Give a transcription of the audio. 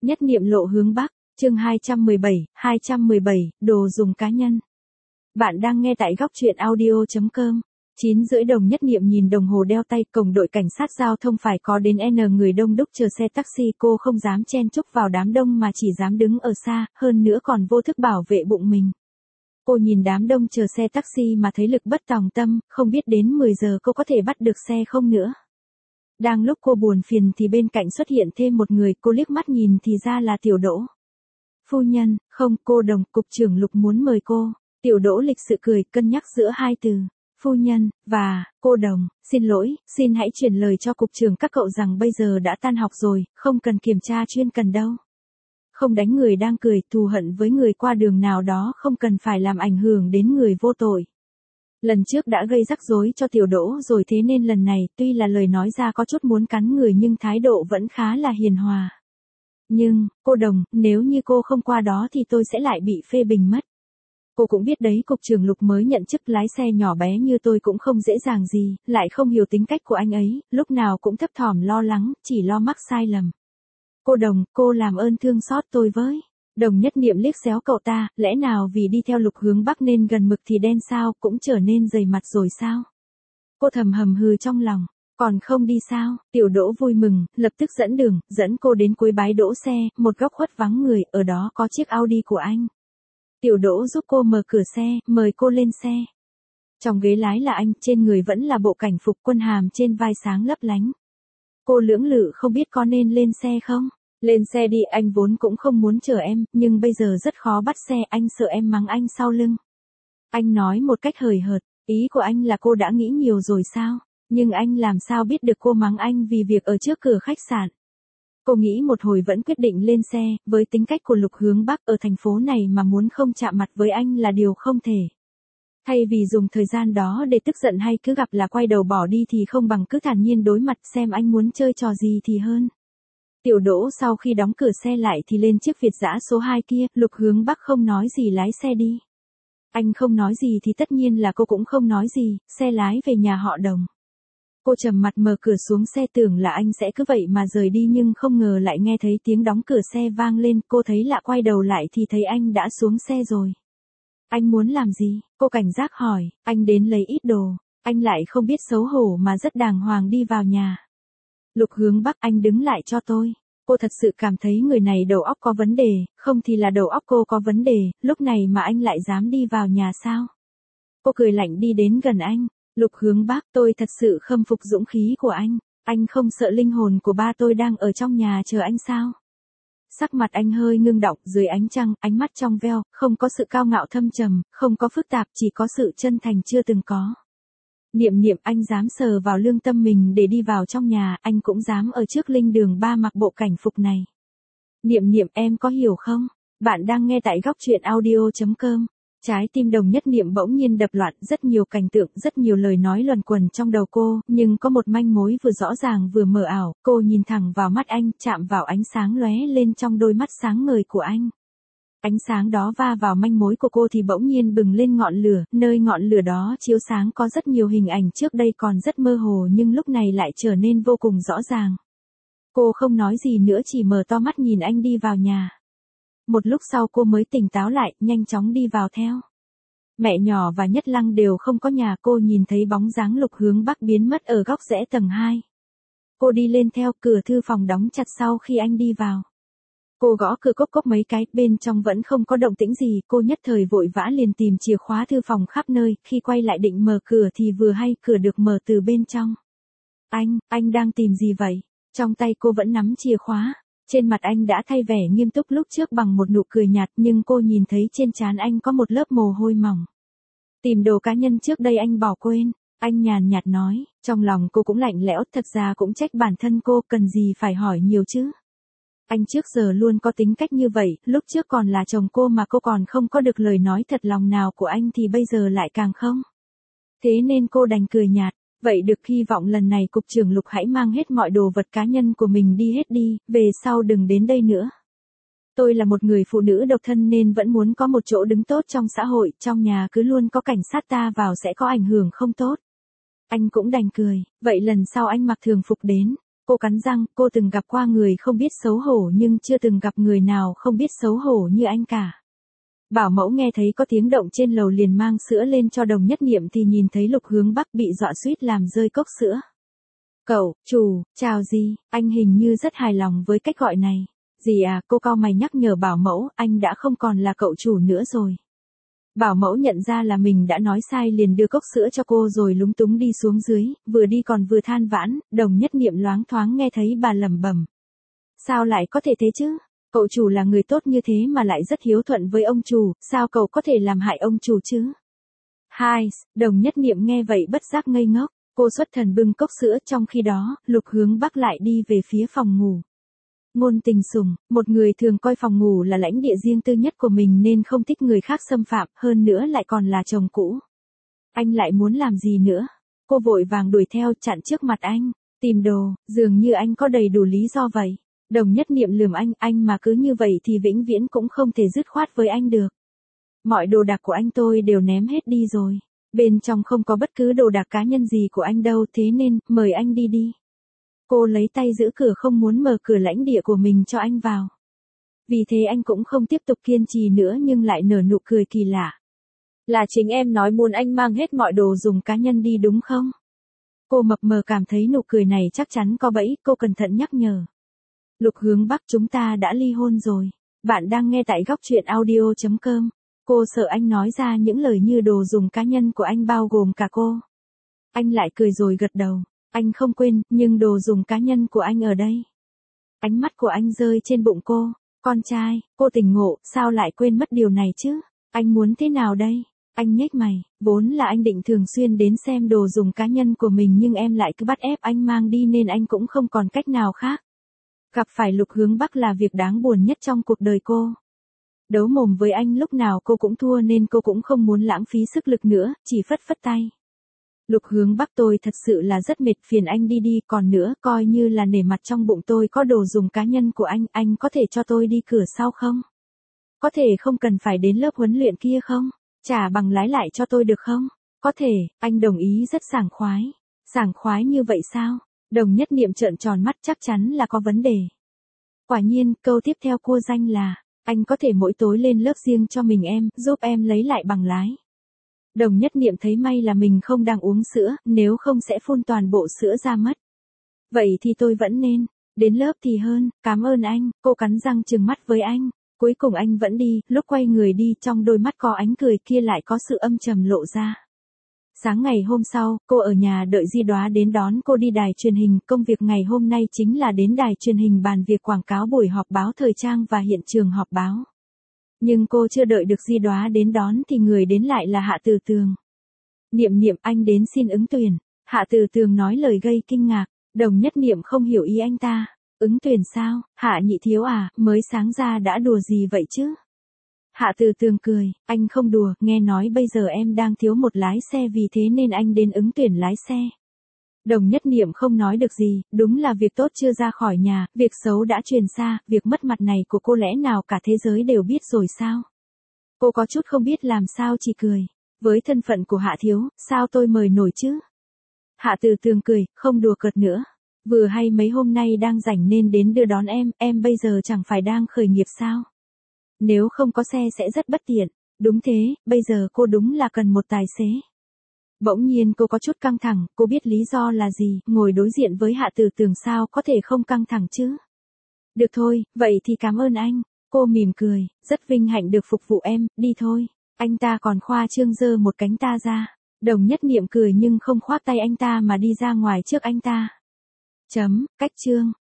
Nhất niệm lộ hướng Bắc, chương 217, đồ dùng cá nhân. Bạn đang nghe tại góc truyện audio.com. 9:30 Đồng Nhất Niệm nhìn đồng hồ đeo tay, cổng đội cảnh sát giao thông phải có đến N người đông đúc chờ xe taxi, cô không dám chen chúc vào đám đông mà chỉ dám đứng ở xa, hơn nữa còn vô thức bảo vệ bụng mình. Cô nhìn đám đông chờ xe taxi mà thấy lực bất tòng tâm, không biết đến 10 giờ cô có thể bắt được xe không nữa. Đang lúc cô buồn phiền thì bên cạnh xuất hiện thêm một người, cô liếc mắt nhìn thì ra là Tiểu Đỗ. Phu nhân, không, cô Đồng, cục trưởng Lục muốn mời cô. Tiểu Đỗ lịch sự cười, cân nhắc giữa hai từ, phu nhân, và, cô Đồng, xin lỗi, xin hãy truyền lời cho cục trưởng các cậu rằng bây giờ đã tan học rồi, không cần kiểm tra chuyên cần đâu. Không đánh người đang cười, thù hận với người qua đường nào đó không cần phải làm ảnh hưởng đến người vô tội. Lần trước đã gây rắc rối cho Tiểu Đỗ rồi, thế nên lần này tuy là lời nói ra có chút muốn cắn người nhưng thái độ vẫn khá là hiền hòa. Nhưng, cô Đồng, nếu như cô không qua đó thì tôi sẽ lại bị phê bình mất. Cô cũng biết đấy, cục trưởng Lục mới nhận chức, lái xe nhỏ bé như tôi cũng không dễ dàng gì, lại không hiểu tính cách của anh ấy, lúc nào cũng thấp thỏm lo lắng, chỉ lo mắc sai lầm. Cô Đồng, cô làm ơn thương xót tôi với. Đồng Nhất Niệm liếc xéo cậu ta, lẽ nào vì đi theo Lục hướng Bắc nên gần mực thì đen sao, cũng trở nên dày mặt rồi sao? Cô thầm hầm hừ trong lòng, còn không đi sao? Tiểu Đỗ vui mừng, lập tức dẫn đường, dẫn cô đến cuối bãi đỗ xe, một góc khuất vắng người, ở đó có chiếc Audi của anh. Tiểu Đỗ giúp cô mở cửa xe, mời cô lên xe. Trong ghế lái là anh, trên người vẫn là bộ cảnh phục, quân hàm trên vai sáng lấp lánh. Cô lưỡng lự không biết có nên lên xe không? Lên xe đi, anh vốn cũng không muốn chở em, nhưng bây giờ rất khó bắt xe, anh sợ em mắng anh sau lưng. Anh nói một cách hời hợt, ý của anh là cô đã nghĩ nhiều rồi sao? Nhưng anh làm sao biết được cô mắng anh vì việc ở trước cửa khách sạn? Cô nghĩ một hồi vẫn quyết định lên xe, với tính cách của Lục hướng Bắc ở thành phố này mà muốn không chạm mặt với anh là điều không thể. Thay vì dùng thời gian đó để tức giận hay cứ gặp là quay đầu bỏ đi thì không bằng cứ thản nhiên đối mặt xem anh muốn chơi trò gì thì hơn. Tiểu Đỗ sau khi đóng cửa xe lại thì lên chiếc Việt dã số 2 kia, Lục hướng Bắc không nói gì lái xe đi. Anh không nói gì thì tất nhiên là cô cũng không nói gì, xe lái về nhà họ Đồng. Cô trầm mặt mở cửa xuống xe, tưởng là anh sẽ cứ vậy mà rời đi nhưng không ngờ lại nghe thấy tiếng đóng cửa xe vang lên, cô thấy lạ quay đầu lại thì thấy anh đã xuống xe rồi. Anh muốn làm gì? Cô cảnh giác hỏi, anh đến lấy ít đồ, anh lại không biết xấu hổ mà rất đàng hoàng đi vào nhà. Lục hướng Bắc, anh đứng lại cho tôi. Cô thật sự cảm thấy người này đầu óc có vấn đề, không thì là đầu óc cô có vấn đề, lúc này mà anh lại dám đi vào nhà sao? Cô cười lạnh đi đến gần anh. Lục hướng Bắc, tôi thật sự khâm phục dũng khí của anh không sợ linh hồn của ba tôi đang ở trong nhà chờ anh sao? Sắc mặt anh hơi ngưng động, dưới ánh trăng, ánh mắt trong veo, không có sự cao ngạo thâm trầm, không có phức tạp, chỉ có sự chân thành chưa từng có. Niệm Niệm, anh dám sờ vào lương tâm mình để đi vào trong nhà, anh cũng dám ở trước linh đường ba mặc bộ cảnh phục này. Niệm Niệm, em có hiểu không? Bạn đang nghe tại góc truyện audio.com. Trái tim Đồng Nhất Niệm bỗng nhiên đập loạn, rất nhiều cảnh tượng, rất nhiều lời nói luẩn quẩn trong đầu cô, nhưng có một manh mối vừa rõ ràng vừa mờ ảo, cô nhìn thẳng vào mắt anh, chạm vào ánh sáng lóe lên trong đôi mắt sáng ngời của anh. Ánh sáng đó va vào manh mối của cô thì bỗng nhiên bừng lên ngọn lửa, nơi ngọn lửa đó chiếu sáng có rất nhiều hình ảnh trước đây còn rất mơ hồ nhưng lúc này lại trở nên vô cùng rõ ràng. Cô không nói gì nữa, chỉ mở to mắt nhìn anh đi vào nhà. Một lúc sau cô mới tỉnh táo lại, nhanh chóng đi vào theo. Mẹ nhỏ và Nhất Lăng đều không có nhà, cô nhìn thấy bóng dáng Lục hướng Bắc biến mất ở góc rẽ tầng 2. Cô đi lên theo, cửa thư phòng đóng chặt sau khi anh đi vào. Cô gõ cửa cốc cốc mấy cái, bên trong vẫn không có động tĩnh gì, cô nhất thời vội vã liền tìm chìa khóa thư phòng khắp nơi, khi quay lại định mở cửa thì vừa hay cửa được mở từ bên trong. Anh đang tìm gì vậy? Trong tay cô vẫn nắm chìa khóa. Trên mặt anh đã thay vẻ nghiêm túc lúc trước bằng một nụ cười nhạt nhưng cô nhìn thấy trên trán anh có một lớp mồ hôi mỏng. Tìm đồ cá nhân trước đây anh bỏ quên, anh nhàn nhạt nói, trong lòng cô cũng lạnh lẽo, thật ra cũng trách bản thân cô, cần gì phải hỏi nhiều chứ. Anh trước giờ luôn có tính cách như vậy, lúc trước còn là chồng cô mà cô còn không có được lời nói thật lòng nào của anh thì bây giờ lại càng không. Thế nên cô đành cười nhạt. Vậy được, hy vọng lần này cục trưởng Lục hãy mang hết mọi đồ vật cá nhân của mình đi hết đi, về sau đừng đến đây nữa. Tôi là một người phụ nữ độc thân nên vẫn muốn có một chỗ đứng tốt trong xã hội, trong nhà cứ luôn có cảnh sát ta vào sẽ có ảnh hưởng không tốt. Anh cũng đành cười, vậy lần sau anh mặc thường phục đến. Cô cắn răng, cô từng gặp qua người không biết xấu hổ nhưng chưa từng gặp người nào không biết xấu hổ như anh cả. Bảo mẫu nghe thấy có tiếng động trên lầu liền mang sữa lên cho Đồng Nhất Niệm thì nhìn thấy Lục Hướng Bắc bị dọa suýt làm rơi cốc sữa. Cậu, chủ, chào gì, anh hình như rất hài lòng với cách gọi này. Gì à, cô cau mày nhắc nhở bảo mẫu, anh đã không còn là cậu chủ nữa rồi. Bảo mẫu nhận ra là mình đã nói sai liền đưa cốc sữa cho cô rồi lúng túng đi xuống dưới, vừa đi còn vừa than vãn, Đồng Nhất Niệm loáng thoáng nghe thấy bà lẩm bẩm. Sao lại có thể thế chứ? Cậu chủ là người tốt như thế mà lại rất hiếu thuận với ông chủ, sao cậu có thể làm hại ông chủ chứ? Hai, Đồng Nhất Niệm nghe vậy bất giác ngây ngốc, cô xuất thần bưng cốc sữa trong khi đó, Lục Hướng Bắc lại đi về phía phòng ngủ. Ngôn Tình Sủng, một người thường coi phòng ngủ là lãnh địa riêng tư nhất của mình nên không thích người khác xâm phạm, hơn nữa lại còn là chồng cũ. Anh lại muốn làm gì nữa? Cô vội vàng đuổi theo chặn trước mặt anh, tìm đồ, dường như anh có đầy đủ lý do vậy. Đồng Nhất Niệm lườm anh mà cứ như vậy thì vĩnh viễn cũng không thể dứt khoát với anh được. Mọi đồ đạc của anh tôi đều ném hết đi rồi. Bên trong không có bất cứ đồ đạc cá nhân gì của anh đâu thế nên, mời anh đi đi. Cô lấy tay giữ cửa không muốn mở cửa lãnh địa của mình cho anh vào. Vì thế anh cũng không tiếp tục kiên trì nữa nhưng lại nở nụ cười kỳ lạ. Là chính em nói muốn anh mang hết mọi đồ dùng cá nhân đi đúng không? Cô mập mờ cảm thấy nụ cười này chắc chắn có bẫy, cô cẩn thận nhắc nhở. Lục Hướng Bắc, chúng ta đã ly hôn rồi. Bạn đang nghe tại góc truyện audio.com. Cô sợ anh nói ra những lời như đồ dùng cá nhân của anh bao gồm cả cô. Anh lại cười rồi gật đầu. Anh không quên, nhưng đồ dùng cá nhân của anh ở đây. Ánh mắt của anh rơi trên bụng cô. Con trai, cô tỉnh ngộ, sao lại quên mất điều này chứ? Anh muốn thế nào đây? Anh nhếch mày, vốn là anh định thường xuyên đến xem đồ dùng cá nhân của mình nhưng em lại cứ bắt ép anh mang đi nên anh cũng không còn cách nào khác. Gặp phải Lục Hướng Bắc là việc đáng buồn nhất trong cuộc đời cô. Đấu mồm với anh lúc nào cô cũng thua nên cô cũng không muốn lãng phí sức lực nữa, chỉ phất phất tay. Lục Hướng Bắc, tôi thật sự là rất mệt, phiền anh đi đi, còn nữa coi như là nể mặt trong bụng tôi có đồ dùng cá nhân của anh có thể cho tôi đi cửa sau không? Có thể không cần phải đến lớp huấn luyện kia không? Trả bằng lái lại cho tôi được không? Có thể, anh đồng ý rất sảng khoái. Sảng khoái như vậy sao? Đồng Nhất Niệm trợn tròn mắt, chắc chắn là có vấn đề. Quả nhiên, câu tiếp theo cô danh là, anh có thể mỗi tối lên lớp riêng cho mình em, giúp em lấy lại bằng lái. Đồng Nhất Niệm thấy may là mình không đang uống sữa, nếu không sẽ phun toàn bộ sữa ra mất. Vậy thì tôi vẫn nên, đến lớp thì hơn, cảm ơn anh, cô cắn răng trừng mắt với anh. Cuối cùng anh vẫn đi, lúc quay người đi trong đôi mắt có ánh cười kia lại có sự âm trầm lộ ra. Sáng ngày hôm sau, cô ở nhà đợi Di Đoá đến đón cô đi đài truyền hình, công việc ngày hôm nay chính là đến đài truyền hình bàn việc quảng cáo buổi họp báo thời trang và hiện trường họp báo. Nhưng cô chưa đợi được Di Đoá đến đón thì người đến lại là Hạ Từ Tường. Niệm Niệm, anh đến xin ứng tuyển. Hạ Từ Tường nói lời gây kinh ngạc, Đồng Nhất Niệm không hiểu ý anh ta. Ứng tuyển sao, Hạ nhị thiếu à, mới sáng ra đã đùa gì vậy chứ? Hạ Từ Tường cười, anh không đùa, nghe nói bây giờ em đang thiếu một lái xe vì thế nên anh đến ứng tuyển lái xe. Đồng Nhất Niệm không nói được gì, đúng là việc tốt chưa ra khỏi nhà, việc xấu đã truyền xa, việc mất mặt này của cô lẽ nào cả thế giới đều biết rồi sao? Cô có chút không biết làm sao chỉ cười, với thân phận của Hạ thiếu, sao tôi mời nổi chứ? Hạ Từ Tường cười, không đùa cợt nữa. Vừa hay mấy hôm nay đang rảnh nên đến đưa đón em bây giờ chẳng phải đang khởi nghiệp sao? Nếu không có xe sẽ rất bất tiện. Đúng thế, bây giờ cô đúng là cần một tài xế. Bỗng nhiên cô có chút căng thẳng, cô biết lý do là gì, ngồi đối diện với Hạ Từ Tường sao có thể không căng thẳng chứ? Được thôi, vậy thì cảm ơn anh. Cô mỉm cười, rất vinh hạnh được phục vụ em, đi thôi. Anh ta còn khoa trương giơ một cánh ta ra. Đồng Nhất Niệm cười nhưng không khoác tay anh ta mà đi ra ngoài trước anh ta. Cách chương.